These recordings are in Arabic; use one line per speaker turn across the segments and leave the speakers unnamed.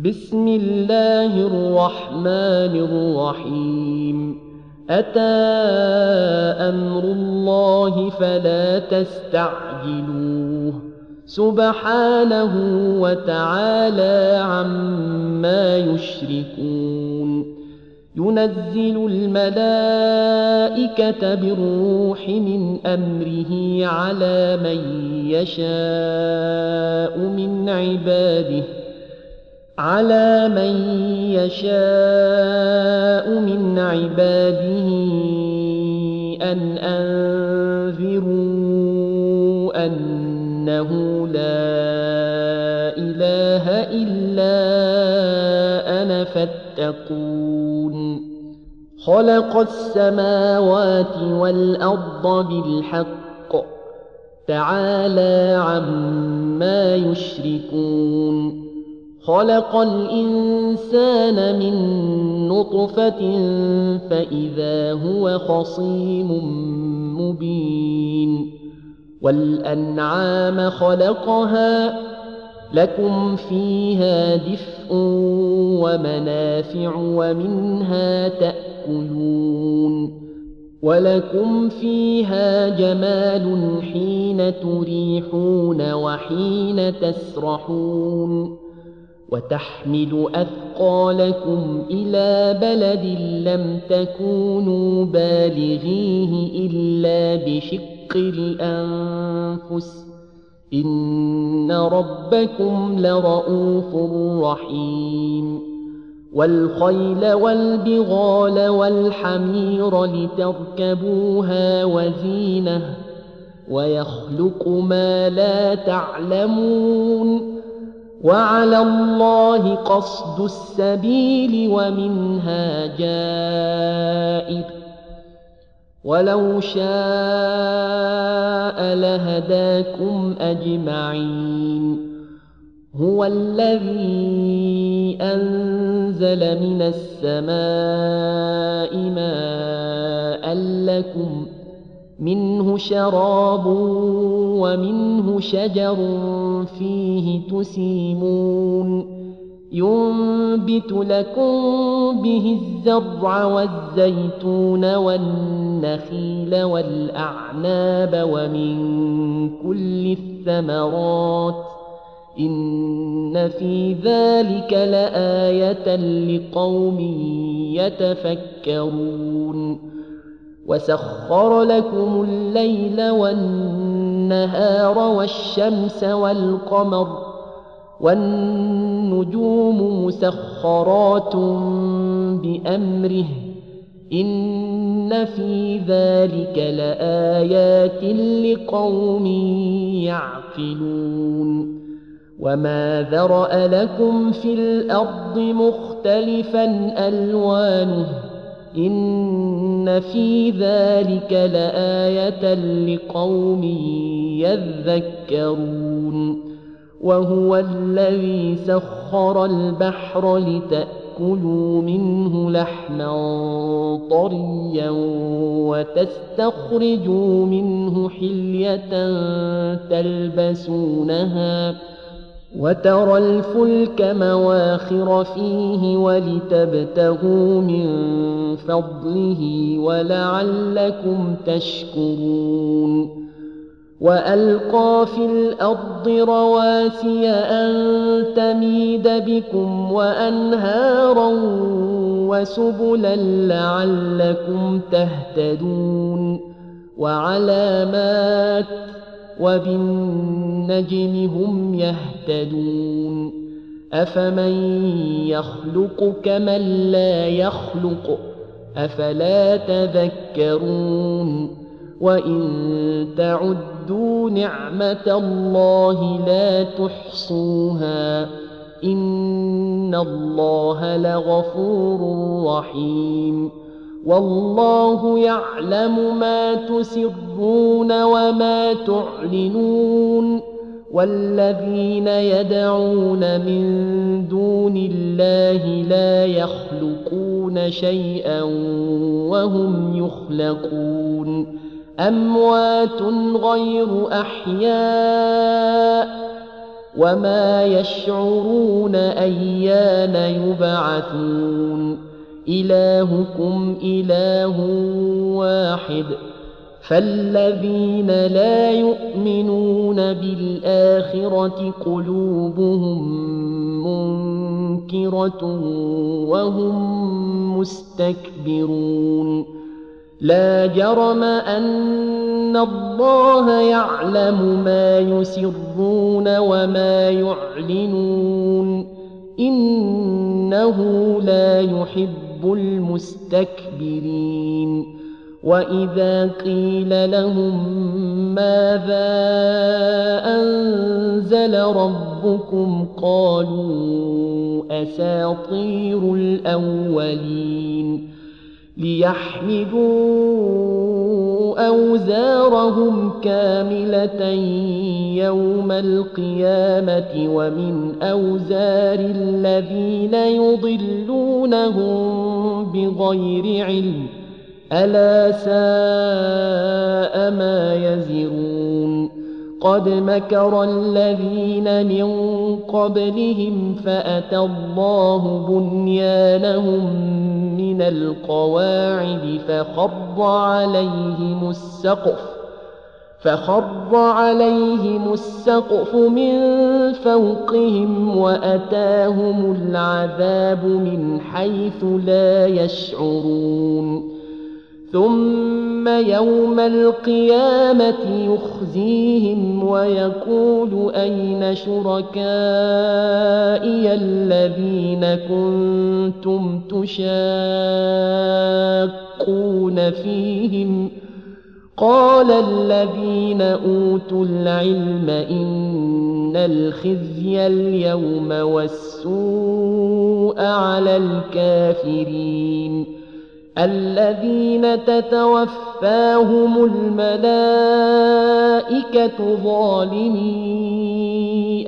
بسم الله الرحمن الرحيم أتى أمر الله فلا تستعجلوه سبحانه وتعالى عما يشركون ينزل الملائكة بالروح من أمره على من يشاء من عباده أن أنذروا أنه لا إله إلا أنا فاتقون خلق السماوات والأرض بالحق تعالى عما يشركون خلق الإنسان من نطفة فإذا هو خصيم مبين والأنعام خلقها لكم فيها دفء ومنافع ومنها تأكلون ولكم فيها جمال حين تريحون وحين تسرحون وتحمل أثقالكم إلى بلد لم تكونوا بالغيه إلا بشق الأنفس إن ربكم لرؤوف رحيم والخيل والبغال والحمير لتركبوها وزينة ويخلق ما لا تعلمون وعلى الله قصد السبيل ومنها جائر ولو شاء لهداكم أجمعين هو الذي أنزل من السماء ماء لكم منه شراب ومنه شجر فيه تسيمون ينبت لكم به الزرع والزيتون والنخيل والأعناب ومن كل الثمرات إن في ذلك لآية لقوم يتفكرون وسخر لكم الليل والنهار والشمس والقمر والنجوم مسخرات بأمره إن في ذلك لآيات لقوم يعقلون وما ذرأ لكم في الأرض مختلفا ألوانه إن في ذلك لآية لقوم يذكرون وهو الذي سخر البحر لتأكلوا منه لحما طريا وتستخرجوا منه حلية تلبسونها وترى الفلك مواخر فيه ولتبتغوا من فضله ولعلكم تشكرون وألقى في الأرض رواسي أن تميد بكم وأنهارا وسبلا لعلكم تهتدون وعلامات وبالنجم هم يهتدون أفمن يخلق كمن لا يخلق أفلا تذكرون وإن تعدوا نعمة الله لا تحصوها إن الله لغفور رحيم والله يعلم ما تسرون وما تعلنون والذين يدعون من دون الله لا يخلقون شيئا وهم يخلقون أموات غير أحياء وما يشعرون أيان يبعثون إلهكم إله واحد فالذين لا يؤمنون بالآخرة قلوبهم منكرة وهم مستكبرون لا جرم أن الله يعلم ما يسرون وما يعلنون إنه لا يحب المستكبرين وإذا قيل لهم ماذا أنزل ربكم قالوا أساطير الأولين ليحملوا أوزارهم كاملة يوم القيامة ومن أوزار الذين يضلونهم بغير علم ألا ساء ما يزرون قد مكر الذين من قبلهم فأتى الله بنيانهم من القواعد فخر عليهم السقف من فوقهم وأتاهم العذاب من حيث لا يشعرون ثم يوم القيامة يخزيهم ويقول أين شركائي الذين كنتم تشاقون فيهم قال الذين أوتوا العلم إن الخزي اليوم والسوء على الكافرين الذين تتوفاهم الملائكة ظالمي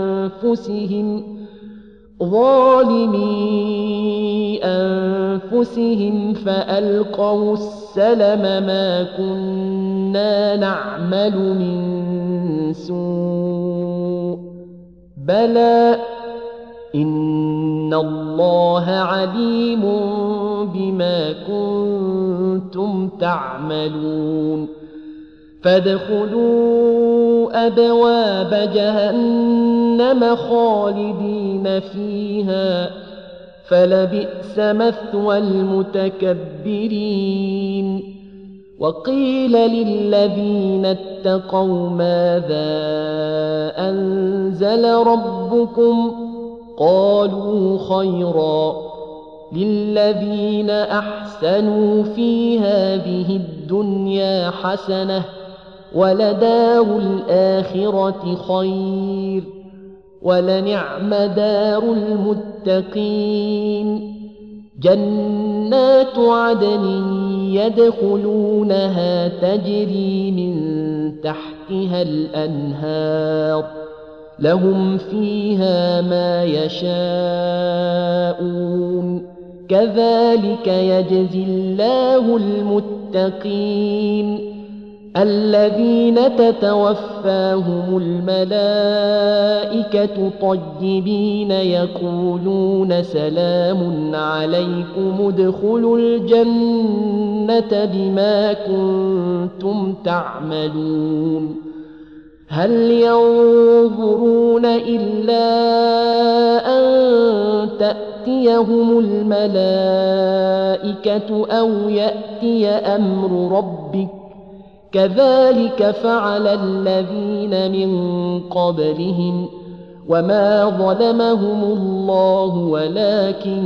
أنفسهم فألقوا السلم ما كنا نعمل من سوء بلى إن الله عليم بما كنتم تعملون فادخلوا أبواب جهنم خالدين فيها فلبئس مثوى المتكبرين وقيل للذين اتقوا ماذا أنزل ربكم قالوا خيرا للذين أحسنوا في هذه الدنيا حسنة ولدار الآخرة خير ولنعم دار المتقين جنات عدن يدخلونها تجري من تحتها الأنهار لهم فيها ما يشاءون كذلك يجزي الله المتقين الذين تتوفاهم الملائكة طيبين يقولون سلام عليكم ادخلوا الجنة بما كنتم تعملون هل ينظرون إلا أن تأتيهم الملائكة أو يأتي أمر ربك كذلك فعل الذين من قبلهم وما ظلمهم الله ولكن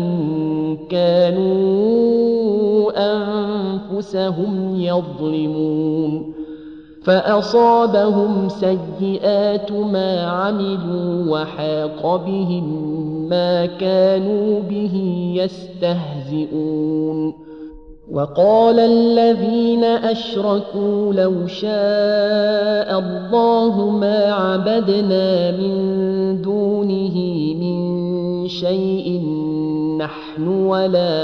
كانوا أنفسهم يظلمون فأصابهم سيئات ما عملوا وحاق بهم ما كانوا به يستهزئون وقال الذين أشركوا لو شاء الله ما عبدنا من دونه من شيء نحن ولا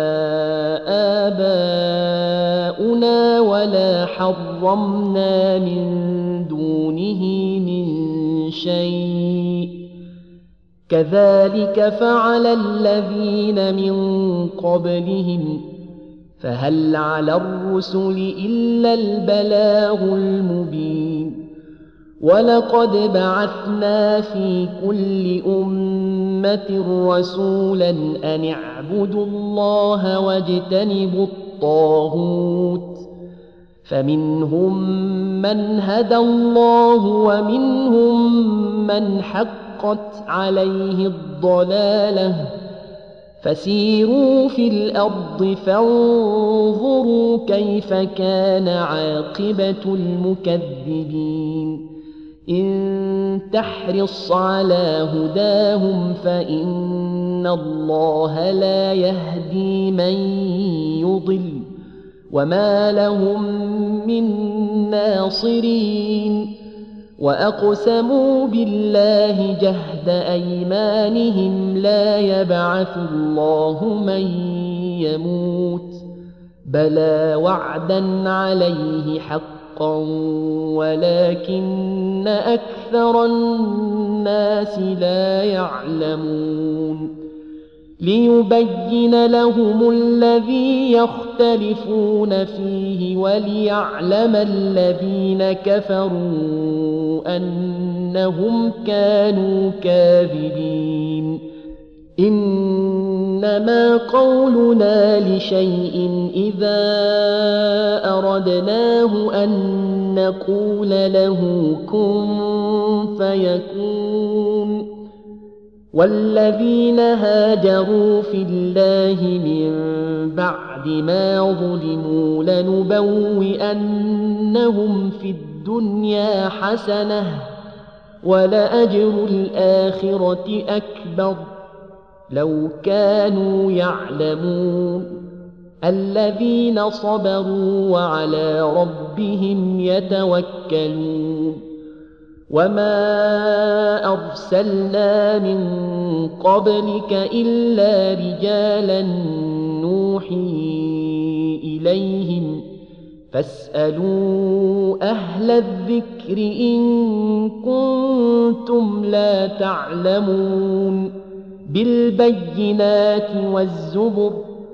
آباؤنا ولا حرمنا من دونه من شيء كذلك فعل الذين من قبلهم فهل على الرسل إلا البلاغ المبين ولقد بعثنا في كل أمة رسولا أن اعبدوا الله واجتنبوا الطاغوت فمنهم من هدى الله ومنهم من حقت عليه الضلالة فسيروا في الأرض فانظروا كيف كان عاقبة المكذبين إن تحرص على هداهم فإن الله لا يهدي من يضل وما لهم من ناصرين وأقسموا بالله جهد أيمانهم لا يبعث الله من يموت بلى وعدا عليه حقا ولكن أكثر الناس لا يعلمون ليبين لهم الذي يختلفون فيه وليعلم الذين كفروا أنهم كانوا كاذبين إنما قولنا لشيء إذا أردناه أن نقول له كن فيكون والذين هاجروا في الله من بعد ما ظلموا لنبوئنهم في الدنيا حسنة ولأجر الآخرة أكبر لو كانوا يعلمون الذين صبروا وعلى ربهم يتوكلون وما أرسلنا من قبلك إلا رجالا نوحي إليهم فاسألوا أهل الذكر إن كنتم لا تعلمون بالبينات والزبر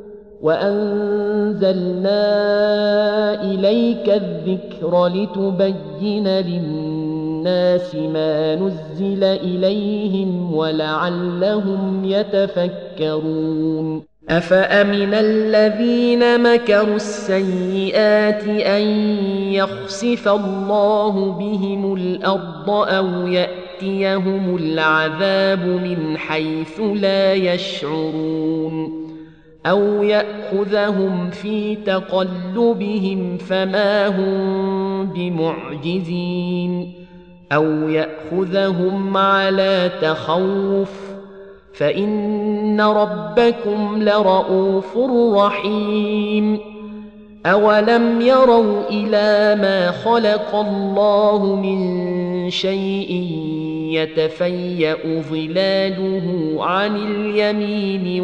وأنزلنا إليك الذكر لتبين للناس ما نزل إليهم ولعلهم يتفكرون أفأمن الذين مكروا السيئات أن يخسف الله بهم الأرض أو يأتيهم العذاب من حيث لا يشعرون أو يأخذهم في تقلبهم فما هم بمعجزين أو يأخذهم على تخوف فإن ربكم لرؤوف رحيم أولم يروا إلى ما خلق الله من شيء يتفيأ ظلاله عن اليمين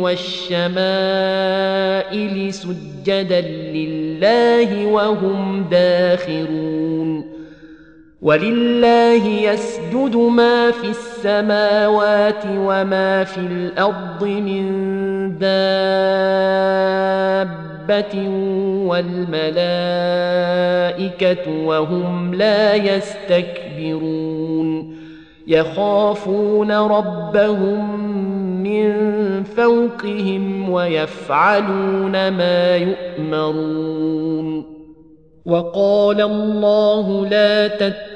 والشمائل سجدا لله وهم داخرون ولله يسجد ما في السماوات وما في الأرض من دابة والملائكة وهم لا يستكبرون يخافون ربهم من فوقهم ويفعلون ما يؤمرون وقال الله لا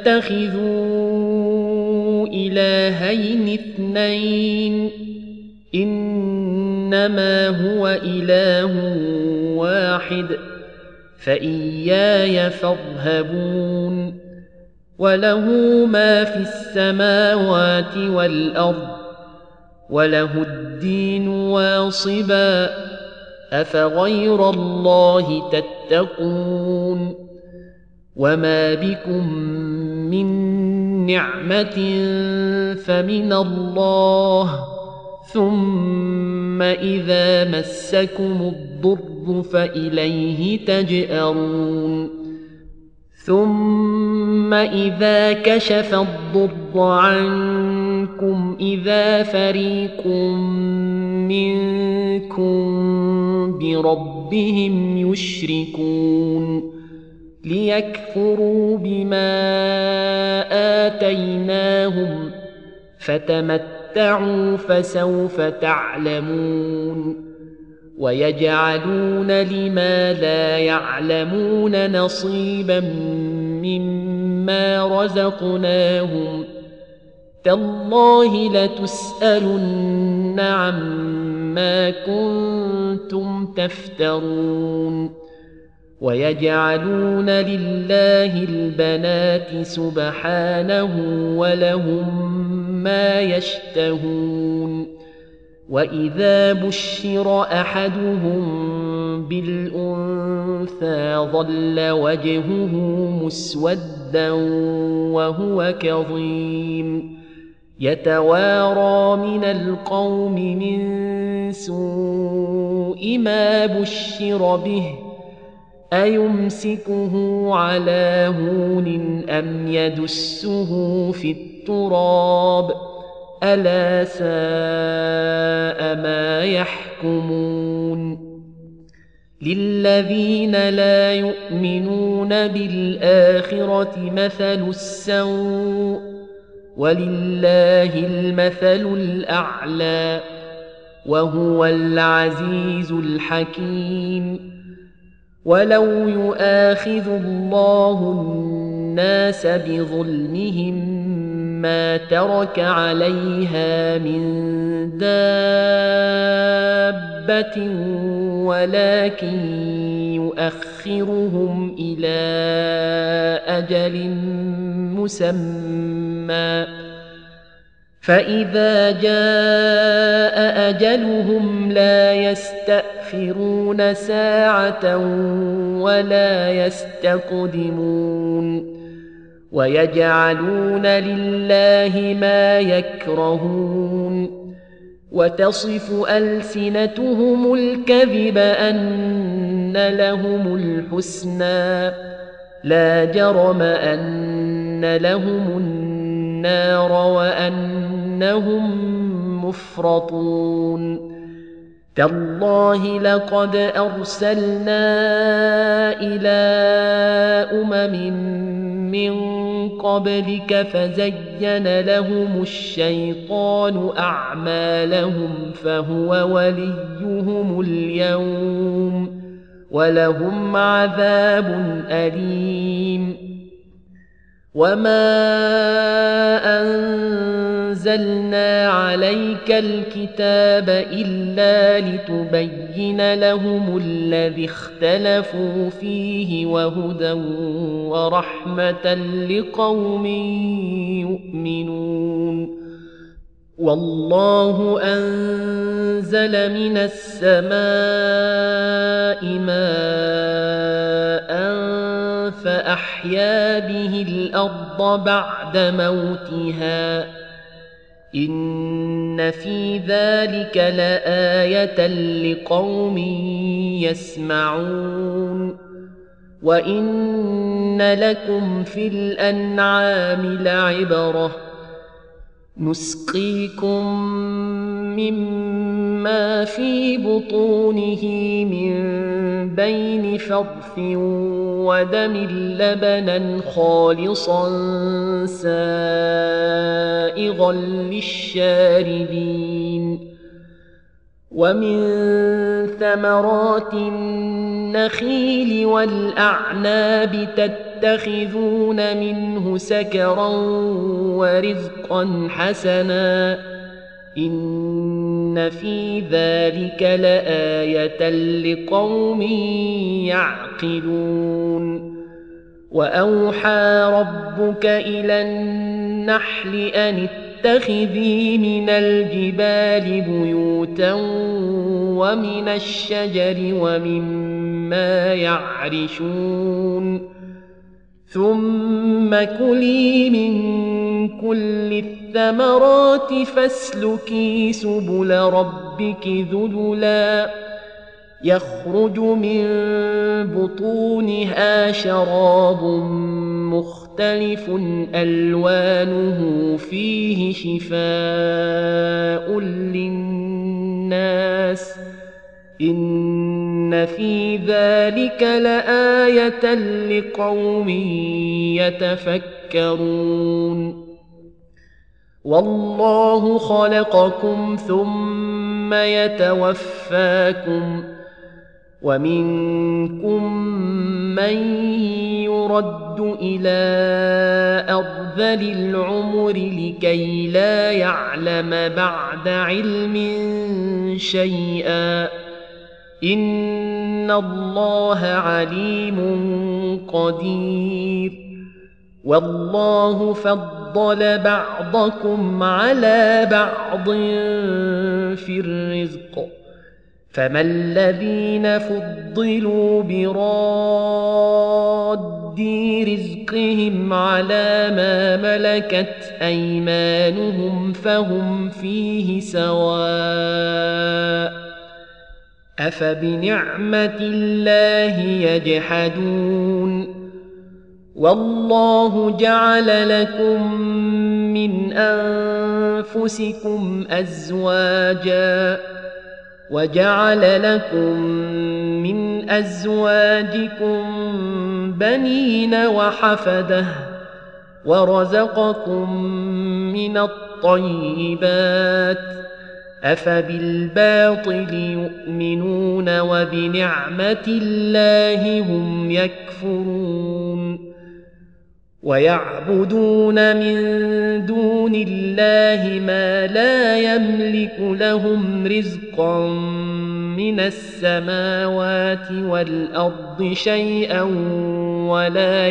تتخذوا إلهين اثنين إنما هو إله واحد فإياي فارهبون وله ما في السماوات والأرض وله الدين واصبا أفغير الله تتقون وما بكم من نعمة فمن الله ثم إذا مسكم الضر فإليه تجأرون ثم إذا كشف الضر عنكم عنكم إذا فريق منكم بربهم يشركون ليكفروا بما آتيناهم فتمتعوا فسوف تعلمون ويجعلون لما لا يعلمون نصيبا مما رزقناهم تالله لتسألن عما كنتم تفترون ويجعلون لله البنات سبحانه ولهم ما يشتهون وإذا بشر أحدهم بالأنثى ظل وجهه مسودا وهو كظيم يتوارى من القوم من سوء ما بشر به أيمسكه على هون أم يدسه في التراب ألا ساء ما يحكمون للذين لا يؤمنون بالآخرة مثل السوء ولله المثل الأعلى وهو العزيز الحكيم ولو يؤاخذ الله الناس بظلمهم ما ترك عليها من دابة ولكن يؤخرهم إلى أجل مسمى فإذا جاء أجلهم لا يستأخرون ساعة ولا يستقدمون ويجعلون لله ما يكرهون وتصف ألسنتهم الكذب أن لهم الحسنى لا جرم أن لهم النار وأنهم مفرطون تالله لقد أرسلنا إلى من قبلك فزين لهم الشيطان أعمالهم فهو وليهم اليوم ولهم عذاب أليم وما أنزلنا عليك الكتاب إلا لتبين لهم الذي اختلفوا فيه وهدى ورحمة لقوم يؤمنون والله أنزل من السماء ماء فأحيا به الأرض بعد موتها إن في ذلك لآية لقوم يسمعون وإن لكم في الأنعام لعبرة نسقيكم مما في بطونه من بين فرث ودم لبنا خالصا سائغا للشاربين ومن ثمرات النخيل والأعناب تتخذون منه سكرا ورزقا حسنا إن في ذلك لآية لقوم يعقلون وأوحى ربك إلى النحل أن اتخذي من الجبال بيوتا ومن الشجر ومما يعرشون ثم كلي من كل الثمرات فاسلكي سبل ربك ذللا يخرج من بطونها شراب مختلف ألوانه فيه شفاء للناس إن في ذلك لآية لقوم يتفكرون والله خلقكم ثم يتوفاكم ومنكم من يرد إلى أرذل العمر لكي لا يعلم بعد علم شيئا إن الله عليم قدير والله فضل بعضكم على بعض في الرزق فما الذين فضلوا براد رزقهم على ما ملكت أيمانهم فهم فيه سواء أفبنعمة الله يجحدون والله جعل لكم من أنفسكم أزواجا وجعل لكم من أزواجكم بنين وحفدة ورزقكم من الطيبات أفبالباطل يؤمنون وبنعمة الله هم يكفرون ويعبدون من دون الله ما لا يملك لهم رزقا من السماوات والأرض شيئا ولا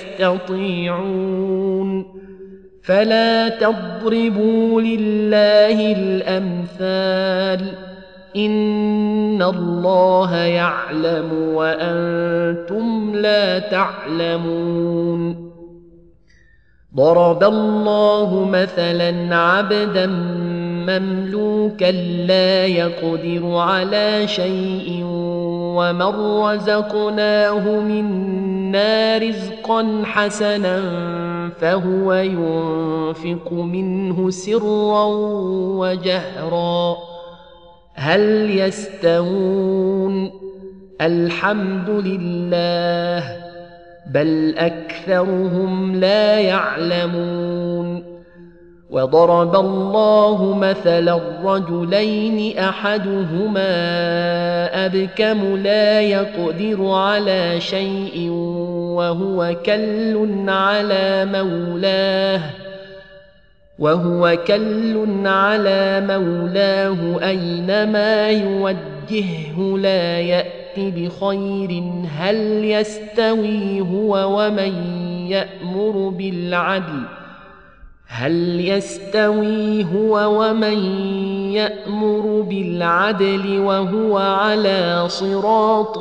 يستطيعون فلا تضربوا لله الأمثال إن الله يعلم وأنتم لا تعلمون ضرب الله مثلا عبدا مملوكا لا يقدر على شيء ومن رزقناه منا رزقا حسنا فهو ينفق منه سرا وجهرا هل يستوون الحمد لله بل أكثرهم لا يعلمون وضرب الله مثلا رجلين أحدهما أبكم لا يقدر على شيء وهو كل على مولاه أينما يوجهه لا يأتي بخير هل يستوي هو ومن يأمر بالعدل وهو على صراط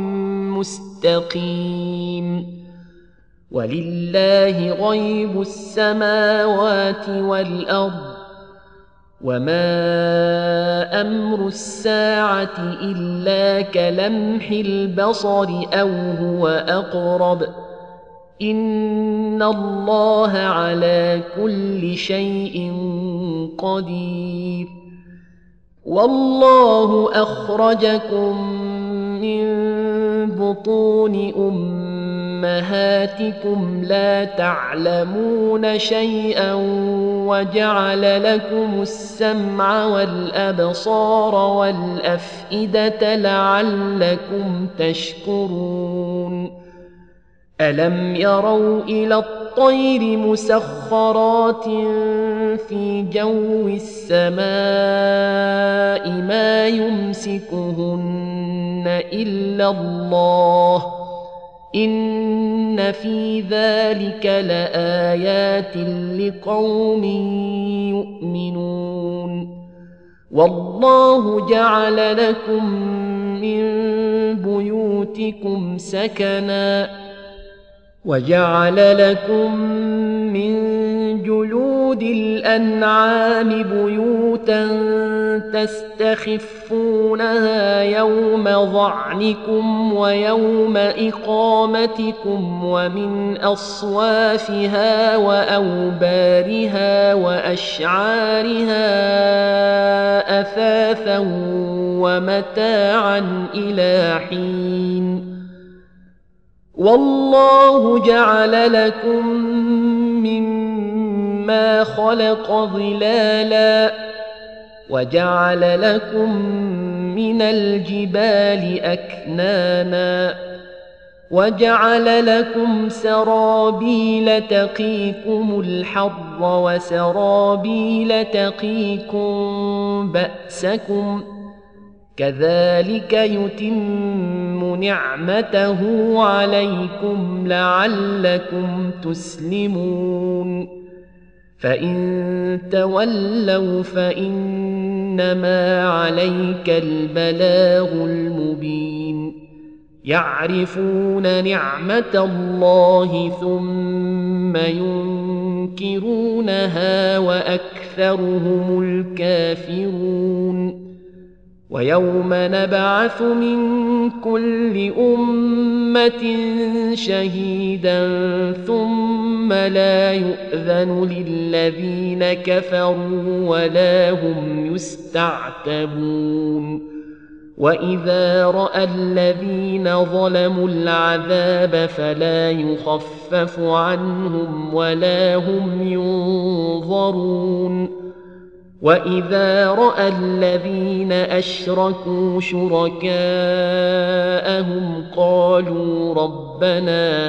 مستقيم ولله غيب السماوات والأرض وما أمر الساعة إلا كلمح البصر أو هو أقرب إن الله على كل شيء قدير والله أخرجكم من بطون أمهاتكم لا تعلمون شيئا وجعل لكم السمع والأبصار والأفئدة لعلكم تشكرون ألم يروا إلى الطير مسخرات في جو السماء ما يمسكهن إلا الله إن في ذلك لآيات لقوم يؤمنون والله جعل لكم من بيوتكم سكنا وجعل لكم من جلود الأنعام بيوتا تستخفونها يوم ظعنكم ويوم إقامتكم ومن أصوافها وأوبارها وأشعارها أثاثا ومتاعا إلى حين والله جعل لكم مما خلق ظلالا وجعل لكم من الجبال أكنانا وجعل لكم سرابيل تقيكم الحر وسرابيل تقيكم بأسكم كذلك يتم نعمته عليكم لعلكم تسلمون فإن تولوا فإنما عليك البلاغ المبين يعرفون نعمة الله ثم ينكرونها وأكثرهم الكافرون ويوم نبعث من كل أمة شهيدا ثم لا يؤذن للذين كفروا ولا هم يستعتبون وإذا رأى الذين ظلموا العذاب فلا يخفف عنهم ولا هم ينظرون وإذا رأى الذين أشركوا شركاءهم قالوا ربنا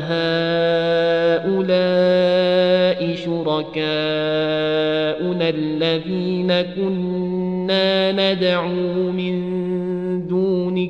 هؤلاء شركاؤنا الذين كنا ندعو من دونك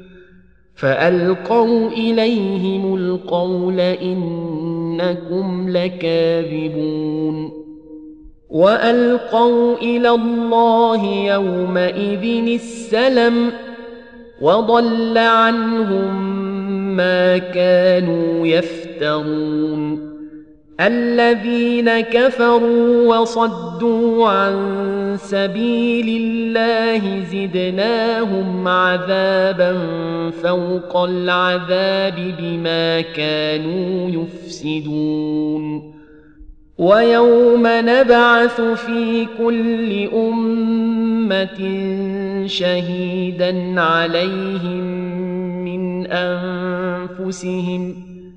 فألقوا إليهم القول إنكم لكاذبون وألقوا إلى الله يومئذ السلم وضل عنهم ما كانوا يفترون الذين كفروا وصدوا عن سبيل الله زدناهم عذابا فوق العذاب بما كانوا يفسدون ويوم نبعث في كل أمة شهيدا عليهم من أنفسهم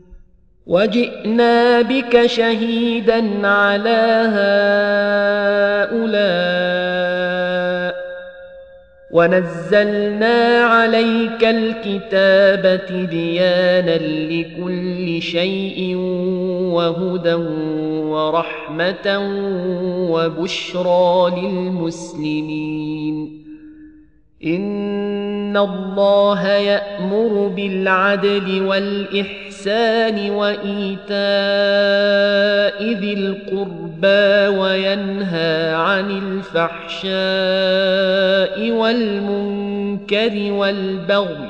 وجئنا بك شهيدا على هؤلاء ونزلنا عليك الكتاب تبيانا لكل شيء وهدى ورحمة وبشرى للمسلمين إن الله يأمر بالعدل والإحسان وإيتاء ذي القربى وينهى عن الفحشاء والمنكر والبغي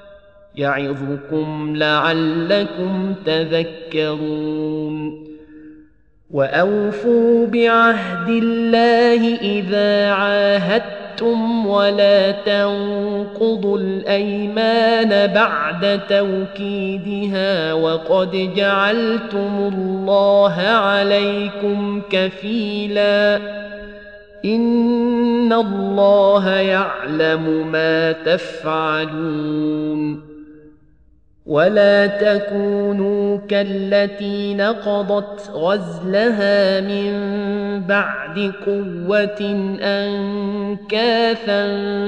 يعظكم لعلكم تذكرون وأوفوا بعهد الله إذا عاهدتم ولا تنقضوا الأيمان بعد توكيدها وقد جعلتم الله عليكم كفيلا إن الله يعلم ما تفعلون ولا تكونوا كالتي نقضت غزلها من بعد قوة أنكاثا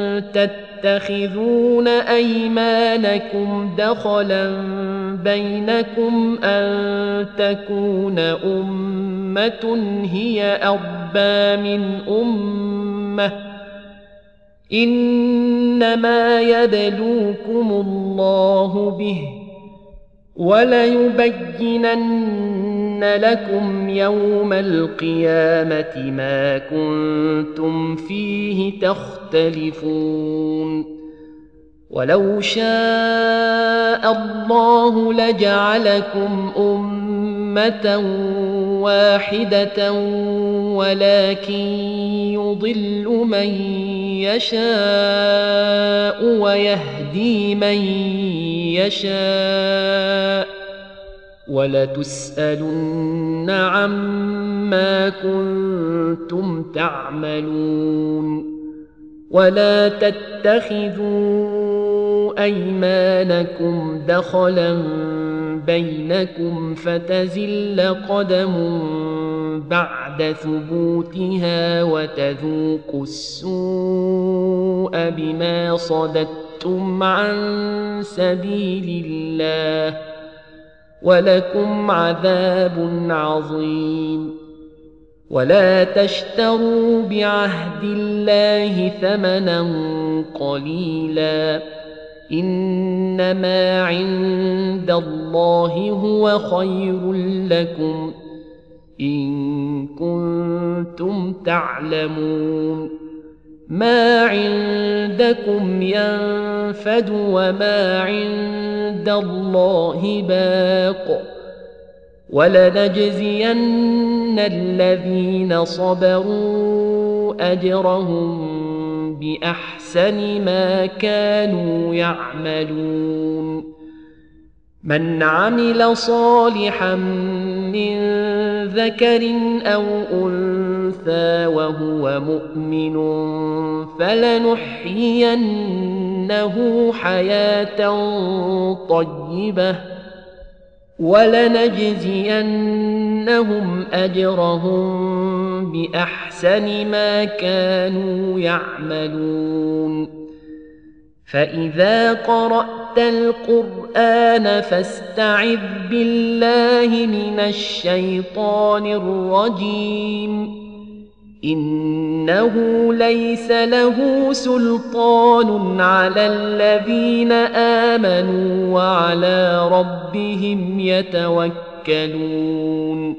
تتخذون أيمانكم دخلا بينكم أن تكون أمة هي أربى من أمة إنما يبلوكم الله به وليبينن لكم يوم القيامة ما كنتم فيه تختلفون ولو شاء الله لجعلكم أمة واحدة ولكن يضل من يشاء ويهدي من يشاء ولتسألن عما كنتم تعملون ولا تتخذوا أيمانكم دخلا بينكم فتزل قدم بعد ثبوتها وتذوقوا السوء بما صددتم عن سبيل الله ولكم عذاب عظيم ولا تشتروا بعهد الله ثمنا قليلا إنما عند الله هو خير لكم إن كنتم تعلمون ما عندكم ينفد وما عند الله باق ولنجزين الذين صبروا أجرهم بأحسن ما كانوا يعملون من عمل صالحا من ذكر أو أنثى وهو مؤمن فلنحيينه حياة طيبة ولنجزينهم أجرهم بأحسن ما كانوا يعملون فإذا قرأت القرآن فاستعذ بالله من الشيطان الرجيم إنه ليس له سلطان على الذين آمنوا وعلى ربهم يتوكلون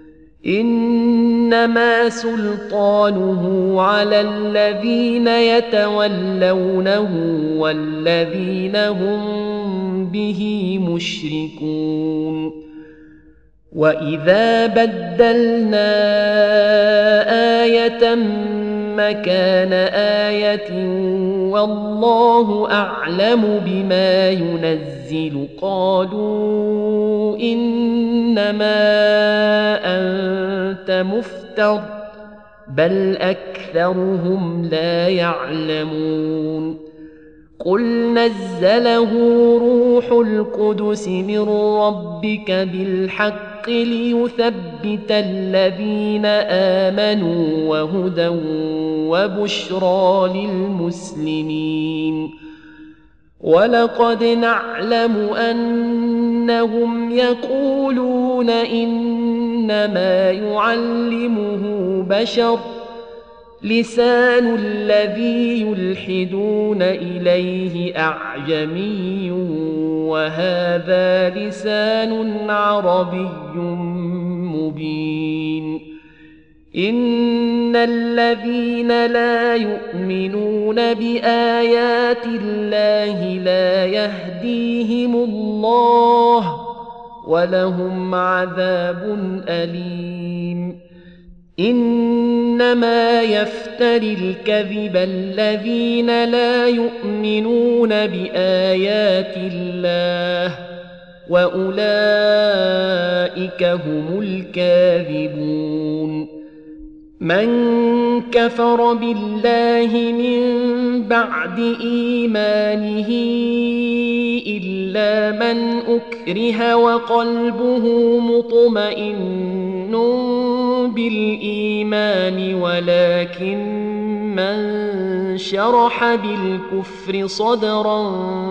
إنما سلطانه على الذين يتولونه والذين هم به مشركون وإذا بدلنا آية مكان آية والله أعلم بما ينزل قالوا إنما أنت مفتر بل أكثرهم لا يعلمون قل نزله روح القدس من ربك بالحق ليثبت الذين آمنوا وهدى وبشرى للمسلمين ولقد نعلم أنهم يقولون إنما يعلمه بشر لسان الذي يلحدون إليه أعجمي وهذا لسان عربي مبين إن الذين لا يؤمنون بآيات الله لا يهديهم الله ولهم عذاب أليم إنما يفتري الكذب الذين لا يؤمنون بآيات الله وأولئك هم الكاذبون من كفر بالله من بعد إيمانه إلا من أكره وقلبه مطمئن بالإيمان ولكن من شرح بالكفر صدرا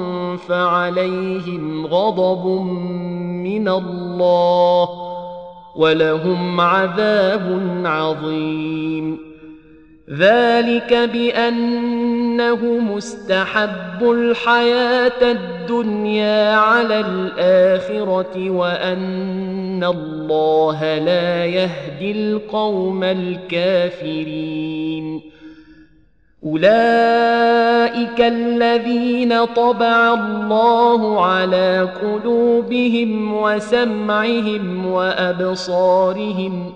فعليهم غضب من الله ولهم عذاب عظيم ذلك بأنه مستحب الحياة الدنيا على الآخرة وأن الله لا يهدي القوم الكافرين أولئك الذين طبع الله على قلوبهم وسمعهم وأبصارهم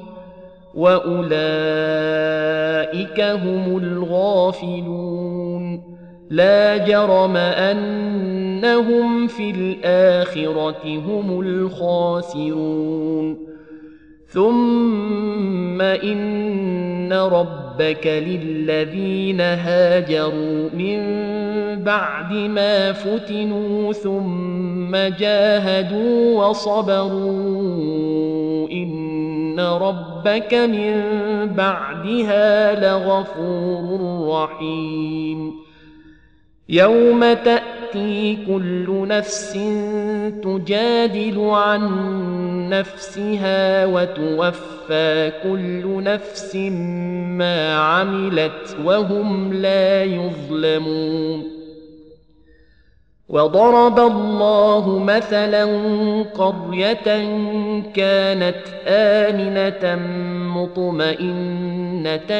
وأولئك هم الغافلون لا جرم أنهم في الآخرة هم الخاسرون ثم إن ربك للذين هاجروا من بعد ما فتنوا ثم جاهدوا وصبروا إن ربك من بعدها لغفور رحيم يوم تأتي كل نفس تجادل عن نفسها وتوفى كل نفس ما عملت وهم لا يظلمون وضرب الله مثلا قرية كانت آمنة مطمئنة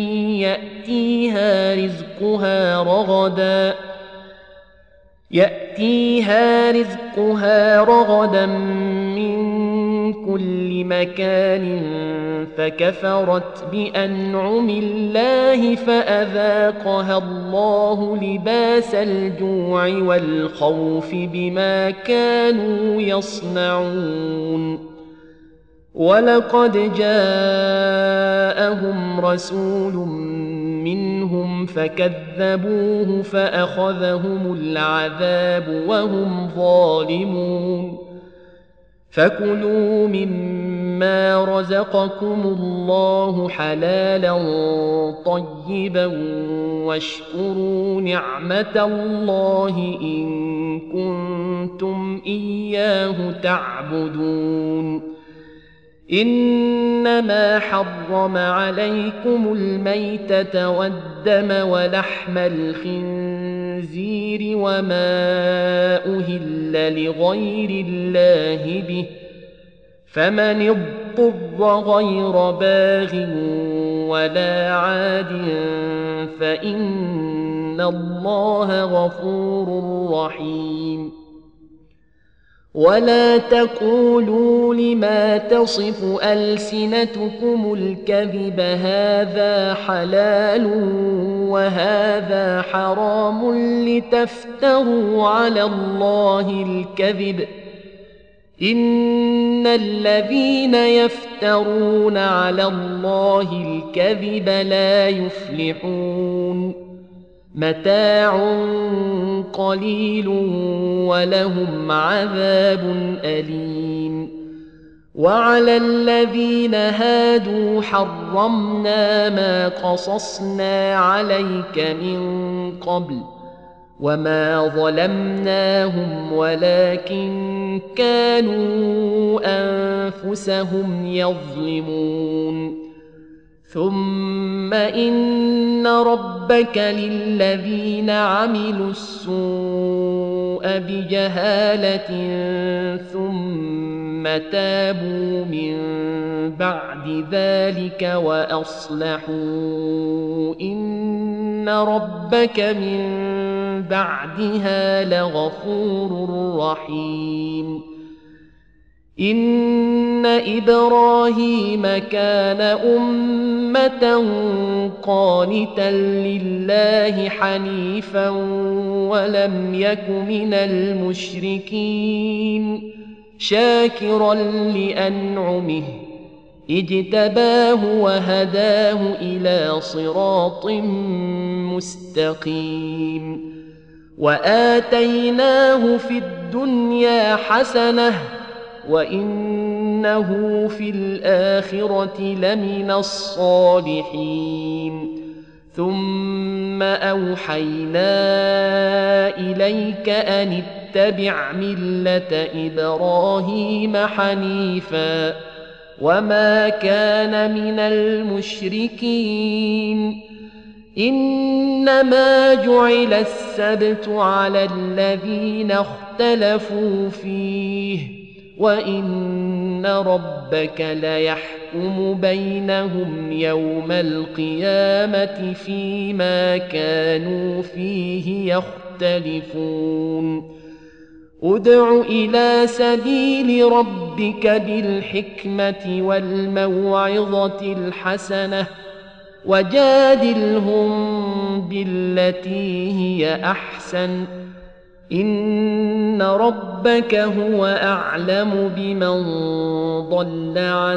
يأتيها رزقها رغدا من كل مكان فكفرت بأنعم الله فأذاقها الله لباس الجوع والخوف بما كانوا يصنعون ولقد جاءهم رسول منهم فكذبوه فأخذهم العذاب وهم ظالمون فكلوا مما رزقكم الله حلالا طيبا واشكروا نعمة الله إن كنتم إياه تعبدون إنما حرم عليكم الميتة والدم ولحم الخنزير وما أهل لغير الله به فمن اضطر غير باغ ولا عاد فإن الله غفور رحيم ولا تقولوا لما تصف ألسنتكم الكذب هذا حلال وهذا حرام لتفتروا على الله الكذب إن الذين يفترون على الله الكذب لا يفلحون متاع قليل ولهم عذاب أليم وعلى الذين هادوا حرمنا ما قصصنا عليك من قبل وما ظلمناهم ولكن كانوا أنفسهم يظلمون ثم إن ربك للذين عملوا السوء بجهالة ثم تابوا من بعد ذلك وأصلحوا إن ربك من بعدها لغفور رحيم إن إبراهيم كان أمة قانتا لله حنيفا ولم يك من المشركين شاكرا لأنعمه اجتباه وهداه إلى صراط مستقيم وآتيناه في الدنيا حسنة وإنه في الآخرة لمن الصالحين ثم أوحينا إليك أن اتبع ملة إبراهيم حنيفا وما كان من المشركين إنما جعل السبت على الذين اختلفوا فيه وإن ربك ليحكم بينهم يوم القيامة فيما كانوا فيه يختلفون ادع إلى سبيل ربك بالحكمة والموعظة الحسنة وجادلهم بالتي هي أحسن إن ربك هو أعلم بمن ضل عن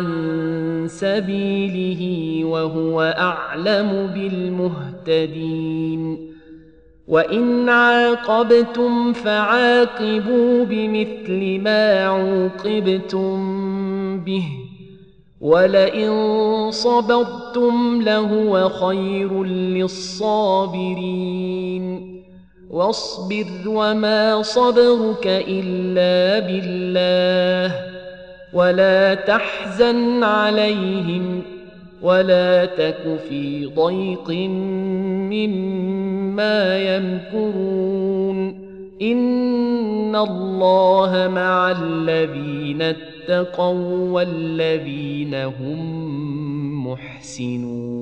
سبيله وهو أعلم بالمهتدين وإن عاقبتم فعاقبوا بمثل ما عوقبتم به ولئن صبرتم لهو خير للصابرين واصبر وما صبرك إلا بالله ولا تحزن عليهم ولا تك في ضيق مما يمكرون إن الله مع الذين اتقوا والذين هم محسنون